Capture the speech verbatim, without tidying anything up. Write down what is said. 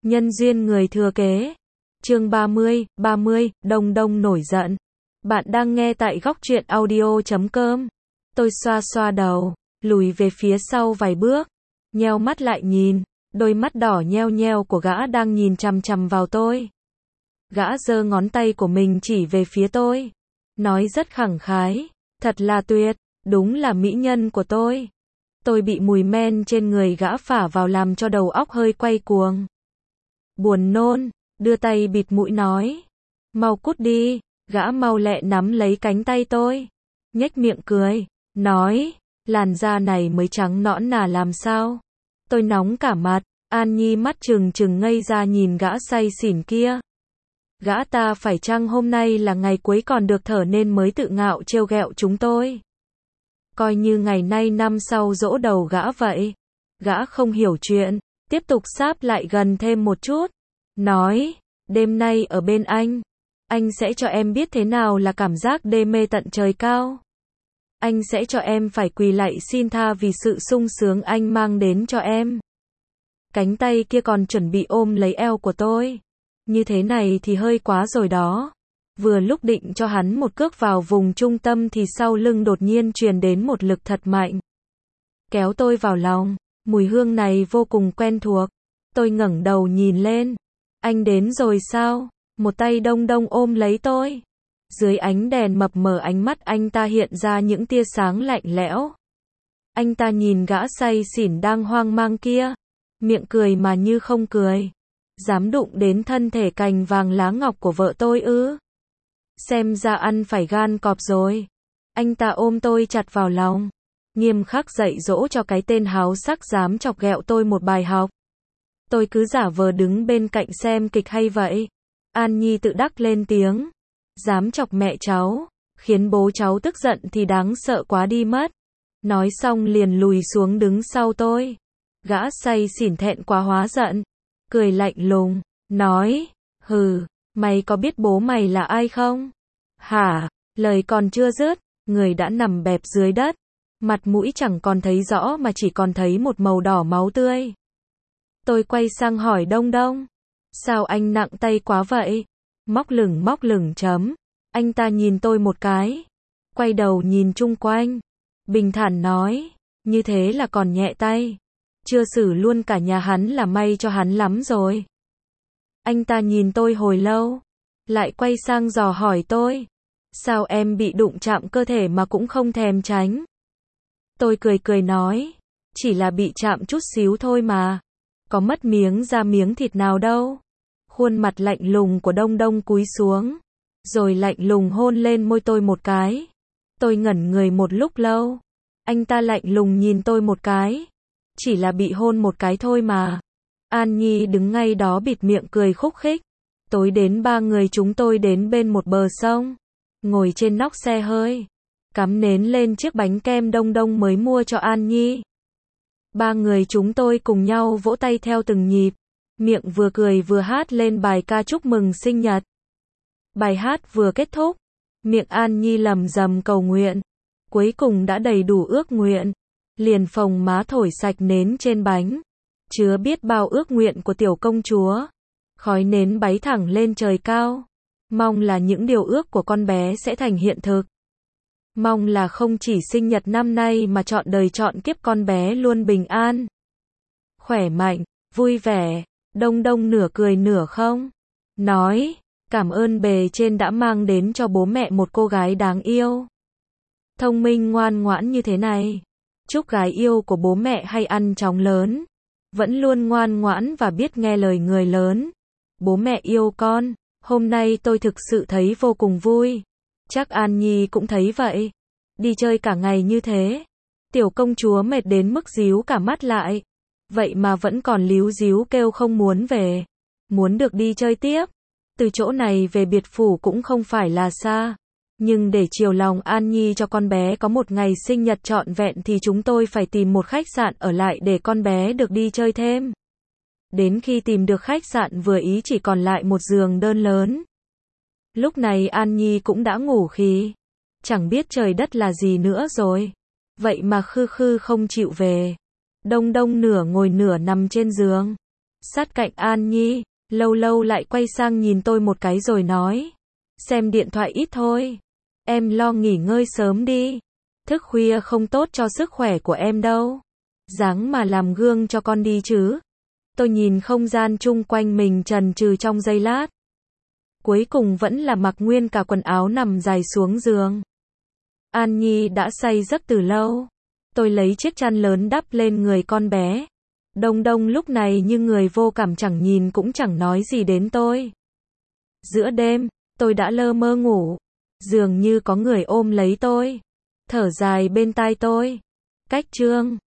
Nhân duyên người thừa kế. Chương ba mươi, ba mươi, Đông Đông nổi giận. Bạn đang nghe tại góc truyện audio chấm com. Tôi xoa xoa đầu, lùi về phía sau vài bước, nheo mắt lại nhìn, đôi mắt đỏ nheo nheo của gã đang nhìn chằm chằm vào tôi. Gã giơ ngón tay của mình chỉ về phía tôi, nói rất khẳng khái, thật là tuyệt, đúng là mỹ nhân của tôi. Tôi bị mùi men trên người gã phả vào làm cho đầu óc hơi quay cuồng. Buồn nôn, đưa tay bịt mũi nói, mau cút đi, gã mau lẹ nắm lấy cánh tay tôi, nhếch miệng cười, nói, làn da này mới trắng nõn nà làm sao. Tôi nóng cả mặt, An Nhi mắt trừng trừng ngây ra nhìn gã say xỉn kia. Gã ta phải chăng hôm nay là ngày cuối còn được thở nên mới tự ngạo trêu ghẹo chúng tôi. Coi như ngày nay năm sau dỗ đầu gã vậy. Gã không hiểu chuyện, tiếp tục sáp lại gần thêm một chút, nói, đêm nay ở bên anh, anh sẽ cho em biết thế nào là cảm giác đê mê tận trời cao. Anh sẽ cho em phải quỳ lạy xin tha vì sự sung sướng anh mang đến cho em. Cánh tay kia còn chuẩn bị ôm lấy eo của tôi. Như thế này thì hơi quá rồi đó. Vừa lúc định cho hắn một cước vào vùng trung tâm thì sau lưng đột nhiên truyền đến một lực thật mạnh. Kéo tôi vào lòng, mùi hương này vô cùng quen thuộc. Tôi ngẩng đầu nhìn lên. Anh đến rồi sao? Một tay Đông Đông ôm lấy tôi. Dưới ánh đèn mập mờ ánh mắt anh ta hiện ra những tia sáng lạnh lẽo. Anh ta nhìn gã say xỉn đang hoang mang kia. Miệng cười mà như không cười. Dám đụng đến thân thể cành vàng lá ngọc của vợ tôi ư? Xem ra ăn phải gan cọp rồi. Anh ta ôm tôi chặt vào lòng, nghiêm khắc dạy dỗ cho cái tên háo sắc dám chọc ghẹo tôi một bài học. Tôi cứ giả vờ đứng bên cạnh xem kịch hay vậy. An Nhi tự đắc lên tiếng. Dám chọc mẹ cháu, khiến bố cháu tức giận thì đáng sợ quá đi mất. Nói xong liền lùi xuống đứng sau tôi. Gã say xỉn thẹn quá hóa giận, cười lạnh lùng, nói, hừ, mày có biết bố mày là ai không? Hả? Lời còn chưa dứt, người đã nằm bẹp dưới đất. Mặt mũi chẳng còn thấy rõ mà chỉ còn thấy một màu đỏ máu tươi. Tôi quay sang hỏi Đông Đông. Sao anh nặng tay quá vậy? Móc lửng móc lửng chấm. Anh ta nhìn tôi một cái. Quay đầu nhìn chung quanh. Bình thản nói. Như thế là còn nhẹ tay. Chưa xử luôn cả nhà hắn là may cho hắn lắm rồi. Anh ta nhìn tôi hồi lâu. Lại quay sang dò hỏi tôi. Sao em bị đụng chạm cơ thể mà cũng không thèm tránh? Tôi cười cười nói. Chỉ là bị chạm chút xíu thôi mà. Có mất miếng da miếng thịt nào đâu. Khuôn mặt lạnh lùng của Đông Đông cúi xuống. Rồi lạnh lùng hôn lên môi tôi một cái. Tôi ngẩn người một lúc lâu. Anh ta lạnh lùng nhìn tôi một cái. Chỉ là bị hôn một cái thôi mà. An Nhi đứng ngay đó bịt miệng cười khúc khích. Tối đến ba người chúng tôi đến bên một bờ sông. Ngồi trên nóc xe hơi. Cắm nến lên chiếc bánh kem Đông Đông mới mua cho An Nhi. Ba người chúng tôi cùng nhau vỗ tay theo từng nhịp. Miệng vừa cười vừa hát lên bài ca chúc mừng sinh nhật. Bài hát vừa kết thúc. Miệng An Nhi lầm rầm cầu nguyện. Cuối cùng đã đầy đủ ước nguyện. Liền phồng má thổi sạch nến trên bánh. Chứa biết bao ước nguyện của tiểu công chúa. Khói nến bay thẳng lên trời cao. Mong là những điều ước của con bé sẽ thành hiện thực. Mong là không chỉ sinh nhật năm nay mà trọn đời trọn kiếp con bé luôn bình an, khỏe mạnh, vui vẻ. Đông Đông nửa cười nửa không. Nói, cảm ơn bề trên đã mang đến cho bố mẹ một cô gái đáng yêu. Thông minh ngoan ngoãn như thế này. Chúc gái yêu của bố mẹ hay ăn chóng lớn. Vẫn luôn ngoan ngoãn và biết nghe lời người lớn. Bố mẹ yêu con. Hôm nay tôi thực sự thấy vô cùng vui. Chắc An Nhi cũng thấy vậy. Đi chơi cả ngày như thế. Tiểu công chúa mệt đến mức díu cả mắt lại. Vậy mà vẫn còn líu díu kêu không muốn về. Muốn được đi chơi tiếp. Từ chỗ này về biệt phủ cũng không phải là xa. Nhưng để chiều lòng An Nhi cho con bé có một ngày sinh nhật trọn vẹn thì chúng tôi phải tìm một khách sạn ở lại để con bé được đi chơi thêm. Đến khi tìm được khách sạn vừa ý chỉ còn lại một giường đơn lớn. Lúc này An Nhi cũng đã ngủ khì. Chẳng biết trời đất là gì nữa rồi. Vậy mà khư khư không chịu về. Đông Đông nửa ngồi nửa nằm trên giường. sát cạnh An Nhi, lâu lâu lại quay sang nhìn tôi một cái rồi nói. Xem điện thoại ít thôi. Em lo nghỉ ngơi sớm đi. Thức khuya không tốt cho sức khỏe của em đâu. Ráng mà làm gương cho con đi chứ. Tôi nhìn không gian chung quanh mình chần chừ trong giây lát. Cuối cùng vẫn là mặc nguyên cả quần áo nằm dài xuống giường. An Nhi đã say giấc từ lâu. Tôi lấy chiếc chăn lớn đắp lên người con bé. Đông Đông lúc này như người vô cảm, chẳng nhìn cũng chẳng nói gì đến tôi. Giữa đêm, tôi đã lơ mơ ngủ. Dường như có người ôm lấy tôi, thở dài bên tai tôi. Cách chương